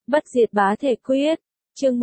Bất diệt bá thể quyết, chương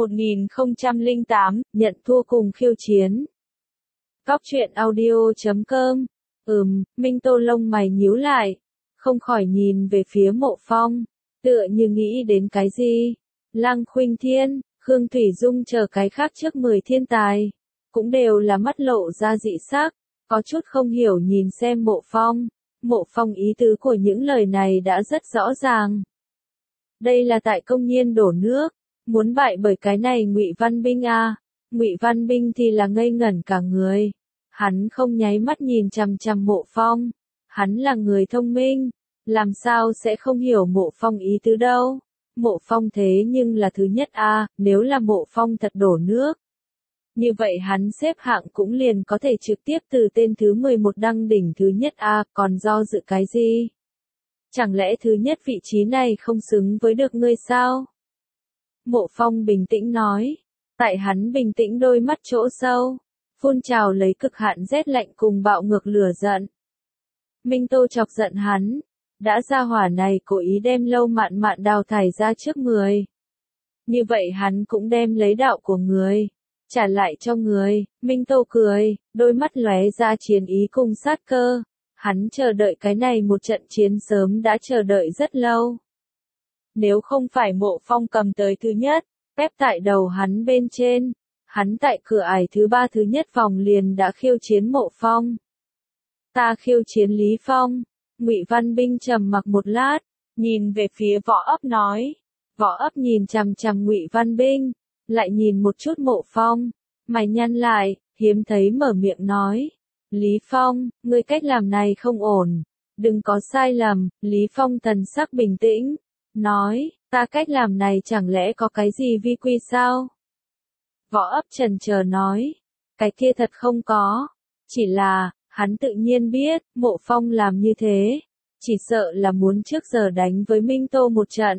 1008, nhận thua cùng khiêu chiến. Góc truyện audio.com. Minh Tô lông mày nhíu lại, không khỏi nhìn về phía Mộ Phong, tựa như nghĩ đến cái gì. Lăng Khuynh Thiên, Khương Thủy Dung chờ cái khác trước 10 thiên tài, cũng đều là mắt lộ ra dị sắc, có chút không hiểu nhìn xem Mộ Phong. Mộ Phong ý tứ của những lời này đã rất rõ ràng. Đây là tại công nhiên đổ nước, muốn bại bởi cái này Ngụy Văn Binh à? Ngụy Văn Binh thì là ngây ngẩn cả người. Hắn không nháy mắt nhìn chằm chằm Mộ Phong. Hắn là người thông minh, làm sao sẽ không hiểu Mộ Phong ý tứ đâu. Mộ Phong thế nhưng là thứ nhất à, nếu là Mộ Phong thật đổ nước, như vậy hắn xếp hạng cũng liền có thể trực tiếp từ tên thứ 11 đăng đỉnh thứ nhất à, còn do dự cái gì? Chẳng lẽ thứ nhất vị trí này không xứng với được ngươi sao? Mộ Phong bình tĩnh nói. Tại hắn bình tĩnh đôi mắt chỗ sâu, phun trào lấy cực hạn rét lạnh cùng bạo ngược lửa giận. Minh Tô chọc giận hắn, đã ra hỏa này cố ý đem Lâu Mạn Mạn đào thải ra trước người. Như vậy hắn cũng đem lấy đạo của người, trả lại cho người. Minh Tô cười, đôi mắt lóe ra chiến ý cùng sát cơ. Hắn chờ đợi cái này một trận chiến sớm đã chờ đợi rất lâu. Nếu không phải Mộ Phong cầm tới thứ nhất, phép tại đầu hắn bên trên, hắn tại cửa ải thứ 3 thứ nhất vòng liền đã khiêu chiến Mộ Phong. Ta khiêu chiến Lý Phong. Ngụy Văn Binh trầm mặc một lát, nhìn về phía Võ Ấp nói. Võ Ấp nhìn chằm chằm Ngụy Văn Binh, lại nhìn một chút Mộ Phong, mày nhăn lại, hiếm thấy mở miệng nói. Lý Phong, ngươi cách làm này không ổn, đừng có sai lầm. Lý Phong thần sắc bình tĩnh, nói, ta cách làm này chẳng lẽ có cái gì vi quy sao? Võ Ấp chần chờ nói, cái kia thật không có, chỉ là, hắn tự nhiên biết, Mộ Phong làm như thế, chỉ sợ là muốn trước giờ đánh với Minh Tô một trận.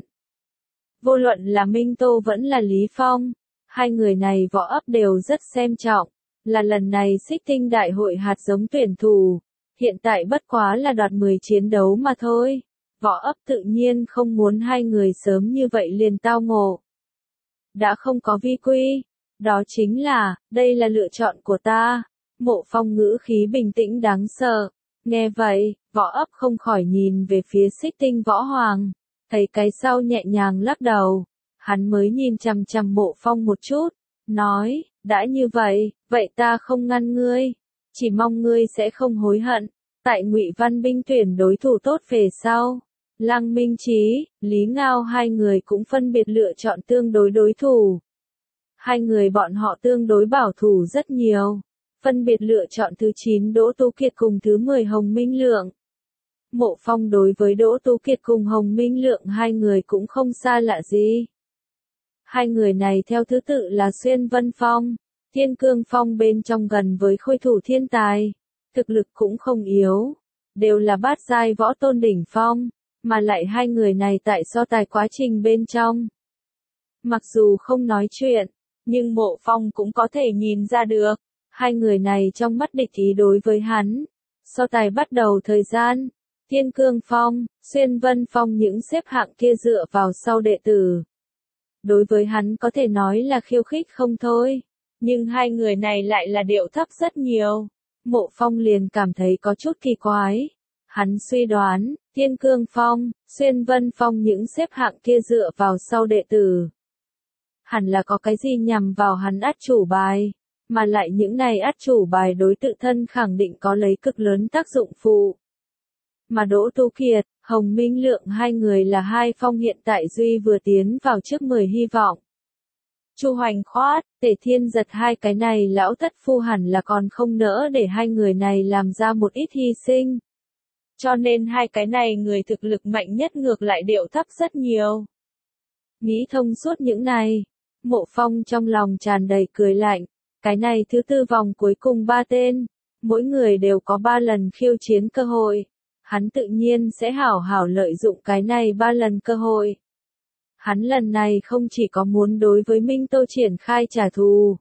Vô luận là Minh Tô vẫn là Lý Phong, hai người này Võ Ấp đều rất xem trọng, là lần này Xích Tinh Đại hội hạt giống tuyển thủ, hiện tại bất quá là đoạt 10 chiến đấu mà thôi. Võ Ấp tự nhiên không muốn hai người sớm như vậy liền tao ngộ. Đã không có vi quy, đó chính là, đây là lựa chọn của ta. Mộ Phong ngữ khí bình tĩnh đáng sợ. Nghe vậy, Võ Ấp không khỏi nhìn về phía Xích Tinh Võ Hoàng, thấy cái sau nhẹ nhàng lắc đầu. Hắn mới nhìn chằm chằm Mộ Phong một chút, nói, đã như vậy, vậy ta không ngăn ngươi, chỉ mong ngươi sẽ không hối hận. Tại Ngụy Văn Binh tuyển đối thủ tốt về sau, Lăng Minh Chí, Lý Ngao hai người cũng phân biệt lựa chọn tương đối đối thủ. Hai người bọn họ tương đối bảo thủ rất nhiều, phân biệt lựa chọn thứ 9 Đỗ Tú Kiệt cùng thứ 10 Hồng Minh Lượng. Mộ Phong đối với Đỗ Tú Kiệt cùng Hồng Minh Lượng hai người cũng không xa lạ gì. Hai người này theo thứ tự là Xuyên Vân Phong, Thiên Cương Phong bên trong gần với khôi thủ thiên tài, thực lực cũng không yếu, đều là bát giai võ tôn đỉnh phong, mà lại hai người này tại so tài quá trình bên trong. Mặc dù không nói chuyện, nhưng Mộ Phong cũng có thể nhìn ra được, hai người này trong mắt địch ý đối với hắn. So tài bắt đầu thời gian, Thiên Cương Phong, Xuyên Vân Phong những xếp hạng kia dựa vào sau đệ tử. Đối với hắn có thể nói là khiêu khích không thôi, nhưng hai người này lại là điệu thấp rất nhiều. Mộ Phong liền cảm thấy có chút kỳ quái. Hắn suy đoán, Thiên Cương Phong, Xuyên Vân Phong những xếp hạng kia dựa vào sau đệ tử. Hẳn là có cái gì nhằm vào hắn át chủ bài, mà lại những này át chủ bài đối tự thân khẳng định có lấy cực lớn tác dụng phụ. Mà Đỗ Tú Kiệt, Hồng Minh Lượng hai người là hai phong hiện tại duy vừa tiến vào trước 10 hy vọng. Chu Hoành Khoát, Tề Thiên Giật hai cái này lão thất phu hẳn là còn không nỡ để hai người này làm ra một ít hy sinh. Cho nên hai cái này người thực lực mạnh nhất ngược lại điệu thấp rất nhiều. Nghĩ thông suốt những này, Mộ Phong trong lòng tràn đầy cười lạnh. Cái này thứ 4 vòng cuối cùng 3 tên, mỗi người đều có 3 lần khiêu chiến cơ hội. Hắn tự nhiên sẽ hảo hảo lợi dụng cái này 3 lần cơ hội. Hắn lần này không chỉ có muốn đối với Minh Tô triển khai trả thù,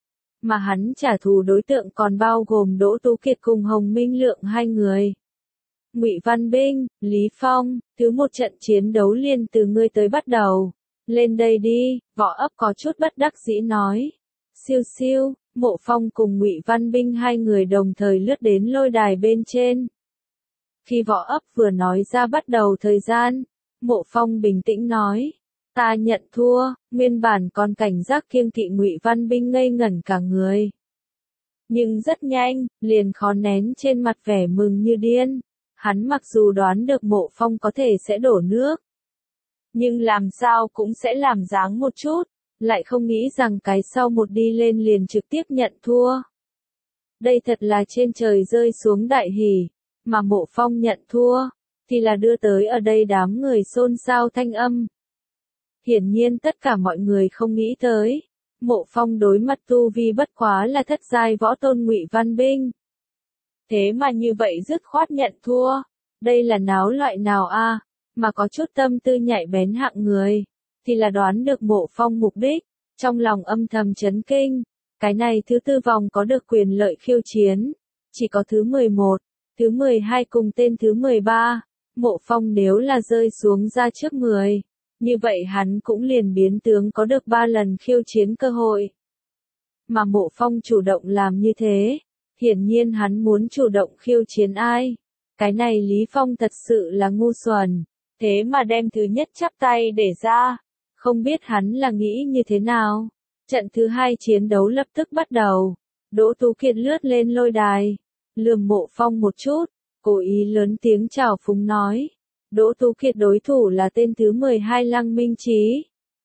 mà hắn trả thù đối tượng còn bao gồm Đỗ Tú Kiệt cùng Hồng Minh Lượng hai người. Ngụy Văn Binh, Lý Phong, thứ một trận chiến đấu liền từ ngươi tới bắt đầu. Lên đây đi, Võ Ấp có chút bất đắc dĩ nói. Siêu siêu, Mộ Phong cùng Ngụy Văn Binh hai người đồng thời lướt đến lôi đài bên trên. Khi Võ Ấp vừa nói ra bắt đầu thời gian, Mộ Phong bình tĩnh nói, ta nhận thua, nguyên bản còn cảnh giác kiêng kỵ Ngụy Văn Binh ngây ngẩn cả người. Nhưng rất nhanh, liền khó nén trên mặt vẻ mừng như điên, hắn mặc dù đoán được Mộ Phong có thể sẽ đổ nước, nhưng làm sao cũng sẽ làm dáng một chút, lại không nghĩ rằng cái sau một đi lên liền trực tiếp nhận thua. Đây thật là trên trời rơi xuống đại hỉ, mà Mộ Phong nhận thua, thì là đưa tới ở đây đám người xôn xao thanh âm. Hiển nhiên tất cả mọi người không nghĩ tới, Mộ Phong đối mặt tu vi bất quá là thất giai võ tôn Ngụy Văn Binh. Thế mà như vậy dứt khoát nhận thua, đây là náo loại nào a? Mà có chút tâm tư nhạy bén hạng người, thì là đoán được Mộ Phong mục đích, trong lòng âm thầm chấn kinh, cái này thứ tư vòng có được quyền lợi khiêu chiến, chỉ có thứ 11, thứ 12 cùng tên thứ 13, Mộ Phong nếu là rơi xuống ra trước 10, như vậy hắn cũng liền biến tướng có được 3 lần khiêu chiến cơ hội. Mà Mộ Phong chủ động làm như thế, hiển nhiên hắn muốn chủ động khiêu chiến ai. Cái này Lý Phong thật sự là ngu xuẩn, thế mà đem thứ nhất chắp tay để ra, không biết hắn là nghĩ như thế nào. Trận thứ 2 chiến đấu lập tức bắt đầu, Đỗ Tú Kiệt lướt lên lôi đài, lườm Mộ Phong một chút, cố ý lớn tiếng chào phúng nói. Đỗ Tú Kiệt đối thủ là tên thứ 12 Lăng Minh Chí.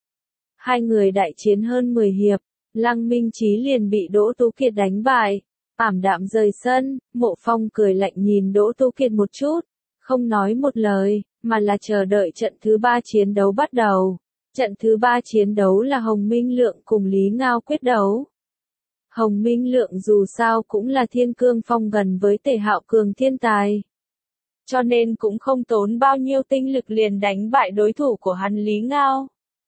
Hai người đại chiến hơn 10 hiệp, Lăng Minh Chí liền bị Đỗ Tú Kiệt đánh bại, ảm đạm rời sân. Mộ Phong cười lạnh nhìn Đỗ Tú Kiệt một chút, không nói một lời, mà là chờ đợi trận thứ 3 chiến đấu bắt đầu. Trận thứ 3 chiến đấu là Hồng Minh Lượng cùng Lý Ngao quyết đấu. Hồng Minh Lượng dù sao cũng là Thiên Cương Phong gần với Tề Hạo Cường thiên tài, cho nên cũng không tốn bao nhiêu tinh lực liền đánh bại đối thủ của hắn Lý Ngao.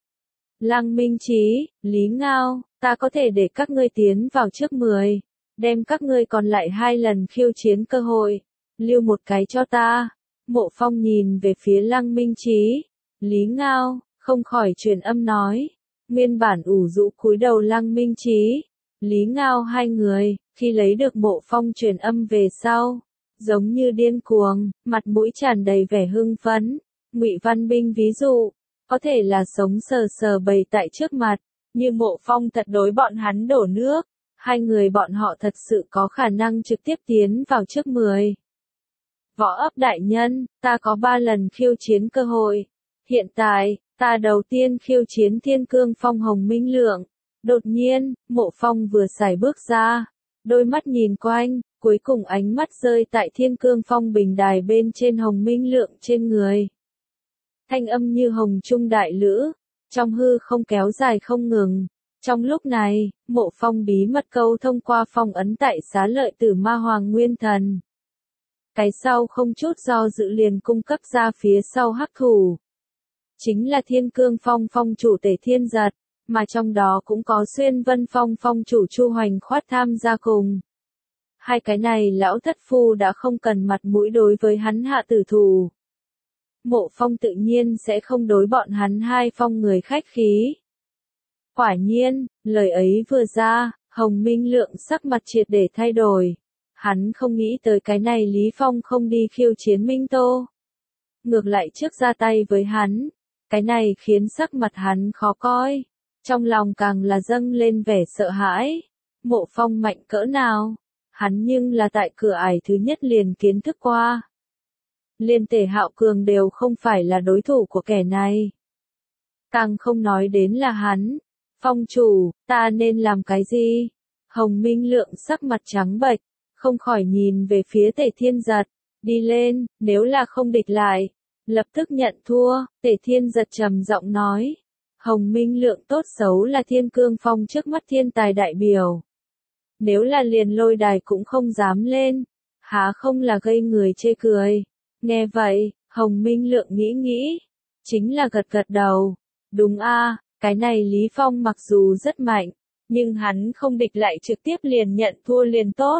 Lăng Minh Chí, Lý Ngao, ta có thể để các ngươi tiến vào trước 10, đem các ngươi còn lại 2 lần khiêu chiến cơ hội, lưu một cái cho ta. Mộ Phong nhìn về phía Lăng Minh Chí, Lý Ngao, không khỏi truyền âm nói. Nguyên bản ủ rũ cúi đầu Lăng Minh Chí, Lý Ngao hai người, khi lấy được Mộ Phong truyền âm về sau, giống như điên cuồng, mặt mũi tràn đầy vẻ hưng phấn. Ngụy Văn Binh ví dụ, có thể là sống sờ sờ bày tại trước mặt, như Mộ Phong thật đối bọn hắn đổ nước, hai người bọn họ thật sự có khả năng trực tiếp tiến vào trước 10. Võ Ấp đại nhân, ta có 3 lần khiêu chiến cơ hội. Hiện tại, ta đầu tiên khiêu chiến Thiên Cương Phong Hồng Minh Lượng. Đột nhiên, Mộ Phong vừa xài bước ra, đôi mắt nhìn quanh, cuối cùng ánh mắt rơi tại Thiên Cương Phong bình đài bên trên Hồng Minh Lượng trên người. Thanh âm như hồng trung đại lữ, trong hư không kéo dài không ngừng. Trong lúc này, Mộ Phong bí mật câu thông qua phong ấn tại Xá Lợi Tử Ma Hoàng Nguyên Thần. Cái sau không chút do dự liền cung cấp ra phía sau hắc thủ. Chính là Thiên Cương Phong phong chủ Tề Thiên Giật, mà trong đó cũng có Xuyên Vân Phong phong chủ Chu Hoành Khoát tham gia cùng. Hai cái này lão thất phu đã không cần mặt mũi đối với hắn hạ tử thủ. Mộ Phong tự nhiên sẽ không đối bọn hắn hai phong người khách khí. Quả nhiên, lời ấy vừa ra, Hồng Minh Lượng sắc mặt triệt để thay đổi. Hắn không nghĩ tới cái này Lý Phong không đi khiêu chiến Minh Tô. Ngược lại trước ra tay với hắn, cái này khiến sắc mặt hắn khó coi. Trong lòng càng là dâng lên vẻ sợ hãi. Mộ Phong mạnh cỡ nào? Hắn nhưng là tại cửa ải thứ nhất liền kiến thức qua. Liên Tề Hạo Cường đều không phải là đối thủ của kẻ này. Càng không nói đến là hắn. Phong chủ, ta nên làm cái gì? Hồng Minh Lượng sắc mặt trắng bệch, không khỏi nhìn về phía Tề Thiên Giật. Đi lên, nếu là không địch lại, lập tức nhận thua. Tề Thiên Giật trầm giọng nói. Hồng Minh Lượng tốt xấu là Thiên Cương Phong trước mắt thiên tài đại biểu. Nếu là liền lôi đài cũng không dám lên, há không là gây người chê cười. Nghe vậy, Hồng Minh Lượng nghĩ, chính là gật gật đầu. Đúng a, cái này Lý Phong mặc dù rất mạnh, nhưng hắn không địch lại trực tiếp liền nhận thua liền tốt.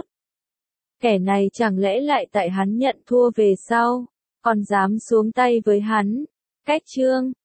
Kẻ này chẳng lẽ lại tại hắn nhận thua về sau, còn dám xuống tay với hắn. Cách chương